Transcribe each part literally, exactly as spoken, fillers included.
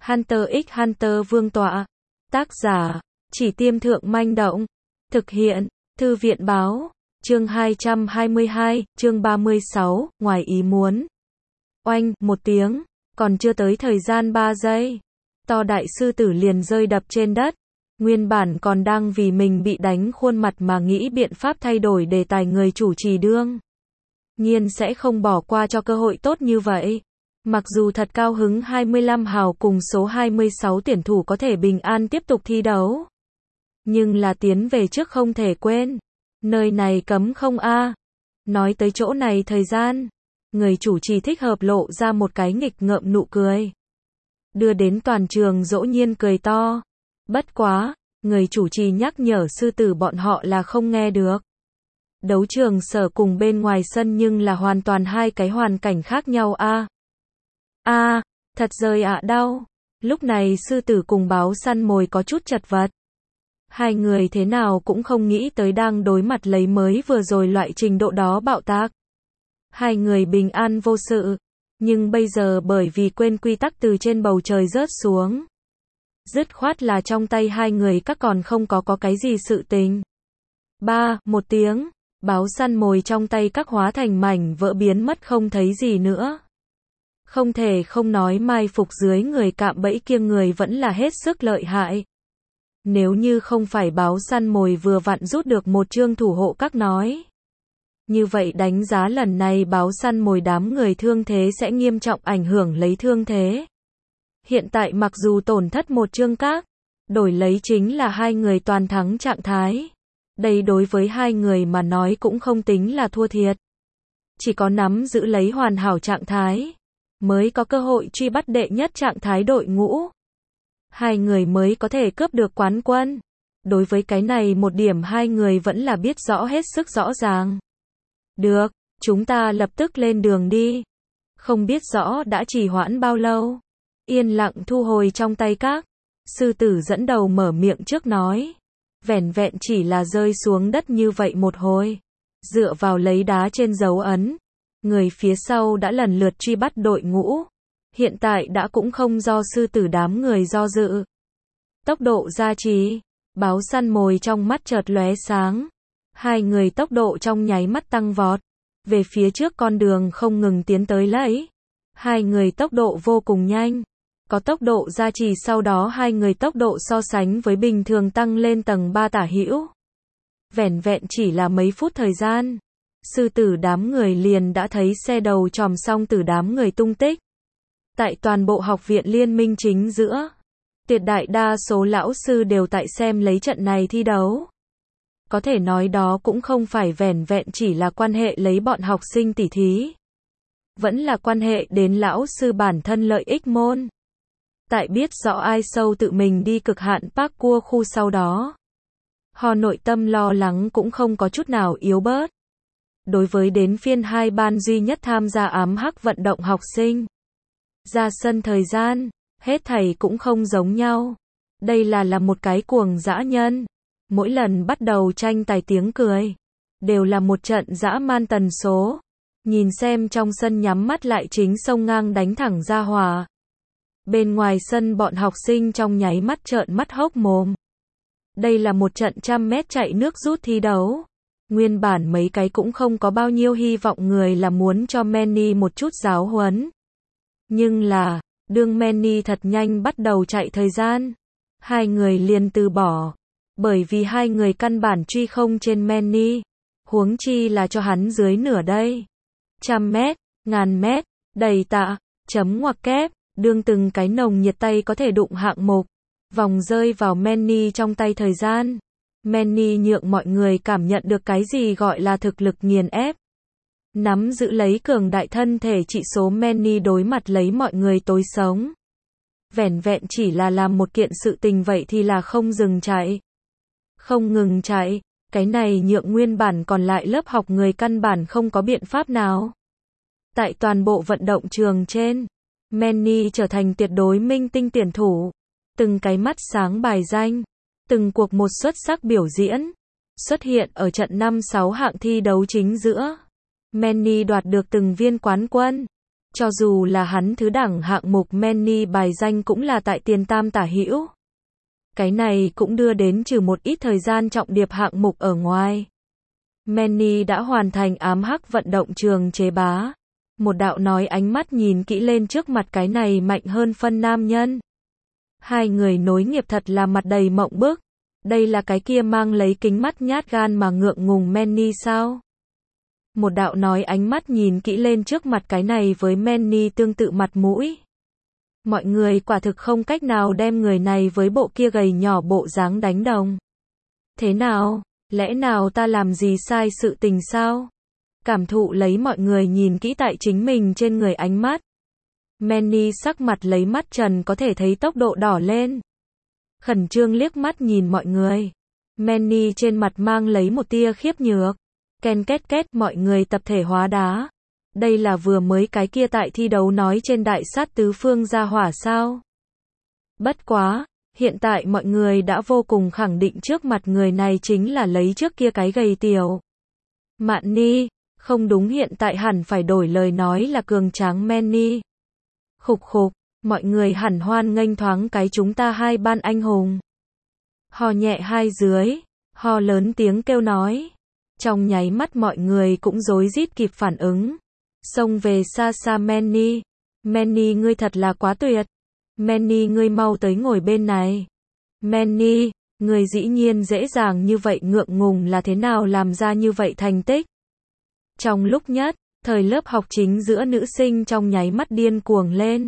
Hunter x Hunter Vương tọa. Tác giả, Chỉ Tiêm Thượng Manh Động. Thực hiện, Thư viện Báo. Chương hai trăm hai mươi hai, chương ba mươi sáu, ngoài ý muốn. Oanh, một tiếng, còn chưa tới thời gian ba giây. To đại sư tử liền rơi đập trên đất. Nguyên bản còn đang vì mình bị đánh khuôn mặt mà nghĩ biện pháp thay đổi đề tài người chủ trì đương nhiên sẽ không bỏ qua cho cơ hội tốt như vậy. Mặc dù thật cao hứng hai mươi lăm hào cùng số hai mươi sáu tuyển thủ có thể bình an tiếp tục thi đấu. Nhưng là tiến về trước không thể quên. Nơi này cấm không a. Nói tới chỗ này thời gian, người chủ trì thích hợp lộ ra một cái nghịch ngợm nụ cười. Đưa đến toàn trường dỗ nhiên cười to. Bất quá, người chủ trì nhắc nhở sư tử bọn họ là không nghe được. Đấu trường sở cùng bên ngoài sân nhưng là hoàn toàn hai cái hoàn cảnh khác nhau a. A, thật rời ạ đau. Lúc này sư tử cùng báo săn mồi có chút chật vật. Hai người thế nào cũng không nghĩ tới đang đối mặt lấy mới vừa rồi loại trình độ đó bạo tạc. Hai người bình an vô sự, nhưng bây giờ bởi vì quên quy tắc từ trên bầu trời rớt xuống. Dứt khoát là trong tay hai người các còn không có có cái gì sự tình. Ba, một tiếng, báo săn mồi trong tay các hóa thành mảnh vỡ biến mất không thấy gì nữa. Không thể không nói mai phục dưới người cạm bẫy kia người vẫn là hết sức lợi hại. Nếu như không phải báo săn mồi vừa vặn rút được một chương thủ hộ các nói. Như vậy đánh giá lần này báo săn mồi đám người thương thế sẽ nghiêm trọng ảnh hưởng lấy thương thế. Hiện tại mặc dù tổn thất một chương các, đổi lấy chính là hai người toàn thắng trạng thái. Đây đối với hai người mà nói cũng không tính là thua thiệt. Chỉ có nắm giữ lấy hoàn hảo trạng thái, mới có cơ hội truy bắt đệ nhất trạng thái đội ngũ. Hai người mới có thể cướp được quán quân. Đối với cái này một điểm hai người vẫn là biết rõ hết sức rõ ràng. Được, chúng ta lập tức lên đường đi. Không biết rõ đã trì hoãn bao lâu. Yên lặng thu hồi trong tay các. Sư tử dẫn đầu mở miệng trước nói. Vẻn vẹn chỉ là rơi xuống đất như vậy một hồi. Dựa vào lấy đá trên dấu ấn. Người phía sau đã lần lượt truy bắt đội ngũ. Hiện tại đã cũng không do sư tử đám người do dự. Tốc độ gia trì. Báo săn mồi trong mắt chợt lóe sáng. Hai người tốc độ trong nháy mắt tăng vọt. Về phía trước con đường không ngừng tiến tới lấy. Hai người tốc độ vô cùng nhanh. Có tốc độ gia trì sau đó hai người tốc độ so sánh với bình thường tăng lên tầng ba tả hữu. Vẻn vẹn chỉ là mấy phút thời gian. Sư tử đám người liền đã thấy xe đầu tròm song tử đám người tung tích. Tại toàn bộ học viện liên minh chính giữa. Tuyệt đại đa số lão sư đều tại xem lấy trận này thi đấu. Có thể nói đó cũng không phải vẻn vẹn chỉ là quan hệ lấy bọn học sinh tỉ thí. Vẫn là quan hệ đến lão sư bản thân lợi ích môn. Tại biết rõ ai sâu tự mình đi cực hạn parkour khu sau đó. Họ nội tâm lo lắng cũng không có chút nào yếu bớt. Đối với đến phiên hai ban duy nhất tham gia ám hắc vận động học sinh. Ra sân thời gian, hết thảy cũng không giống nhau. Đây là là một cái cuồng dã nhân. Mỗi lần bắt đầu tranh tài tiếng cười, đều là một trận dã man tần số. Nhìn xem trong sân nhắm mắt lại chính sông ngang đánh thẳng ra hòa. Bên ngoài sân bọn học sinh trong nháy mắt trợn mắt hốc mồm. Đây là một trận trăm mét chạy nước rút thi đấu. Nguyên bản mấy cái cũng không có bao nhiêu hy vọng người là muốn cho Manny một chút giáo huấn. Nhưng là, đương Manny thật nhanh bắt đầu chạy thời gian. Hai người liền từ bỏ. Bởi vì hai người căn bản truy không trên Manny. Huống chi là cho hắn dưới nửa đây. Trăm mét, ngàn mét, đầy tạ, chấm ngoặc kép. Đương từng cái nồng nhiệt tay có thể đụng hạng mục. Vòng rơi vào Manny trong tay thời gian. Manny nhượng mọi người cảm nhận được cái gì gọi là thực lực nghiền ép. Nắm giữ lấy cường đại thân thể trị số Manny đối mặt lấy mọi người tối sống. Vẻn vẹn chỉ là làm một kiện sự tình vậy thì là không dừng chạy. Không ngừng chạy, cái này nhượng nguyên bản còn lại lớp học người căn bản không có biện pháp nào. Tại toàn bộ vận động trường trên, Manny trở thành tuyệt đối minh tinh tuyển thủ. Từng cái mắt sáng bài danh, từng cuộc một xuất sắc biểu diễn, xuất hiện ở trận năm sáu hạng thi đấu chính giữa. Manny đoạt được từng viên quán quân. Cho dù là hắn thứ đẳng hạng mục Manny bài danh cũng là tại tiền tam tả hữu. Cái này cũng đưa đến trừ một ít thời gian trọng điệp hạng mục ở ngoài. Manny đã hoàn thành ám hắc vận động trường chế bá. Một đạo nói ánh mắt nhìn kỹ lên trước mặt cái này mạnh hơn phân nam nhân. Hai người nối nghiệp thật là mặt đầy mộng bức. Đây là cái kia mang lấy kính mắt nhát gan mà ngượng ngùng Manny sao? Một đạo nói ánh mắt nhìn kỹ lên trước mặt cái này với Manny tương tự mặt mũi. Mọi người quả thực không cách nào đem người này với bộ kia gầy nhỏ bộ dáng đánh đồng. Thế nào? Lẽ nào ta làm gì sai sự tình sao? Cảm thụ lấy mọi người nhìn kỹ tại chính mình trên người ánh mắt. Manny sắc mặt lấy mắt trần có thể thấy tốc độ đỏ lên. Khẩn trương liếc mắt nhìn mọi người. Manny trên mặt mang lấy một tia khiếp nhược. Ken két két mọi người tập thể hóa đá. Đây là vừa mới cái kia tại thi đấu nói trên đại sát tứ phương ra hỏa sao? Bất quá, hiện tại mọi người đã vô cùng khẳng định trước mặt người này chính là lấy trước kia cái gầy tiểu. Mạn Ni, không đúng hiện tại hẳn phải đổi lời nói là cường tráng Manny. Khục khục, mọi người hẳn hoan nghênh thoáng cái chúng ta hai ban anh hùng. Hò nhẹ hai dưới, hò lớn tiếng kêu nói. Trong nháy mắt mọi người cũng rối rít kịp phản ứng. Xông về xa xa Manny. Manny ngươi thật là quá tuyệt. Manny ngươi mau tới ngồi bên này. Manny, ngươi dĩ nhiên dễ dàng như vậy ngượng ngùng là thế nào làm ra như vậy thành tích. Trong lúc nhất, thời lớp học chính giữa nữ sinh trong nháy mắt điên cuồng lên.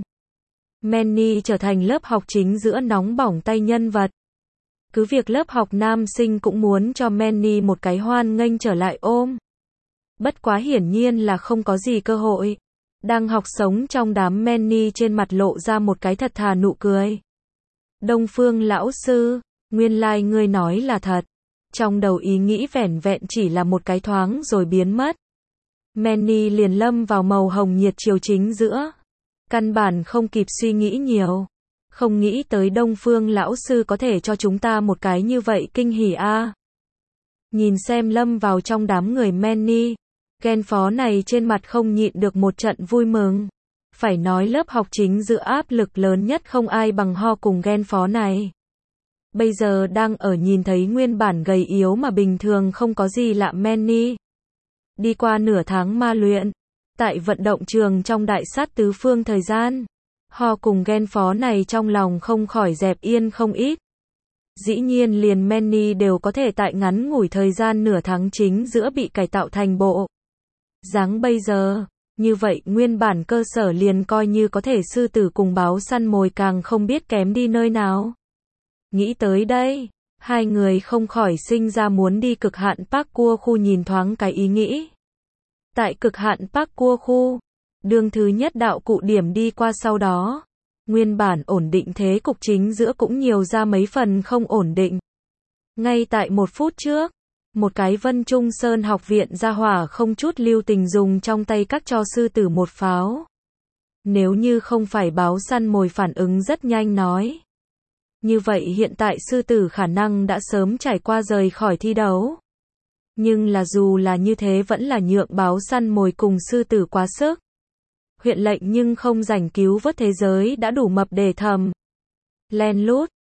Manny trở thành lớp học chính giữa nóng bỏng tay nhân vật. Cứ việc lớp học nam sinh cũng muốn cho Manny một cái hoan nghênh trở lại ôm. Bất quá hiển nhiên là không có gì cơ hội. Đang học sống trong đám Manny trên mặt lộ ra một cái thật thà nụ cười. Đông Phương lão sư, nguyên lai like ngươi nói là thật. Trong đầu ý nghĩ vẻn vẹn chỉ là một cái thoáng rồi biến mất. Manny liền lâm vào màu hồng nhiệt chiều chính giữa. Căn bản không kịp suy nghĩ nhiều. Không nghĩ tới Đông Phương lão sư có thể cho chúng ta một cái như vậy kinh hỉ a. À. Nhìn xem lâm vào trong đám người Manny, Gen phó này trên mặt không nhịn được một trận vui mừng. Phải nói lớp học chính giữa áp lực lớn nhất không ai bằng ho cùng Gen phó này. Bây giờ đang ở nhìn thấy nguyên bản gầy yếu mà bình thường không có gì lạ Manny. Đi qua nửa tháng ma luyện, tại vận động trường trong đại sát tứ phương thời gian. Ho cùng Gen phó này trong lòng không khỏi dẹp yên không ít. Dĩ nhiên liền Manny đều có thể tại ngắn ngủi thời gian nửa tháng chính giữa bị cải tạo thành bộ dáng bây giờ. Như vậy nguyên bản cơ sở liền coi như có thể sư tử cùng báo săn mồi càng không biết kém đi nơi nào. Nghĩ tới đây, hai người không khỏi sinh ra muốn đi cực hạn parkour khu nhìn thoáng cái ý nghĩ. Tại cực hạn parkour khu, đường thứ nhất đạo cụ điểm đi qua sau đó, nguyên bản ổn định thế cục chính giữa cũng nhiều ra mấy phần không ổn định. Ngay tại một phút trước, một cái Vân Trung Sơn học viện gia hỏa không chút lưu tình dùng trong tay các cho sư tử một pháo. Nếu như không phải báo săn mồi phản ứng rất nhanh nói. Như vậy hiện tại sư tử khả năng đã sớm trải qua rời khỏi thi đấu. Nhưng là dù là như thế vẫn là nhượng báo săn mồi cùng sư tử quá sức. Huyện lệnh nhưng không rảnh cứu vớt thế giới đã đủ mập để thầm. Len lút,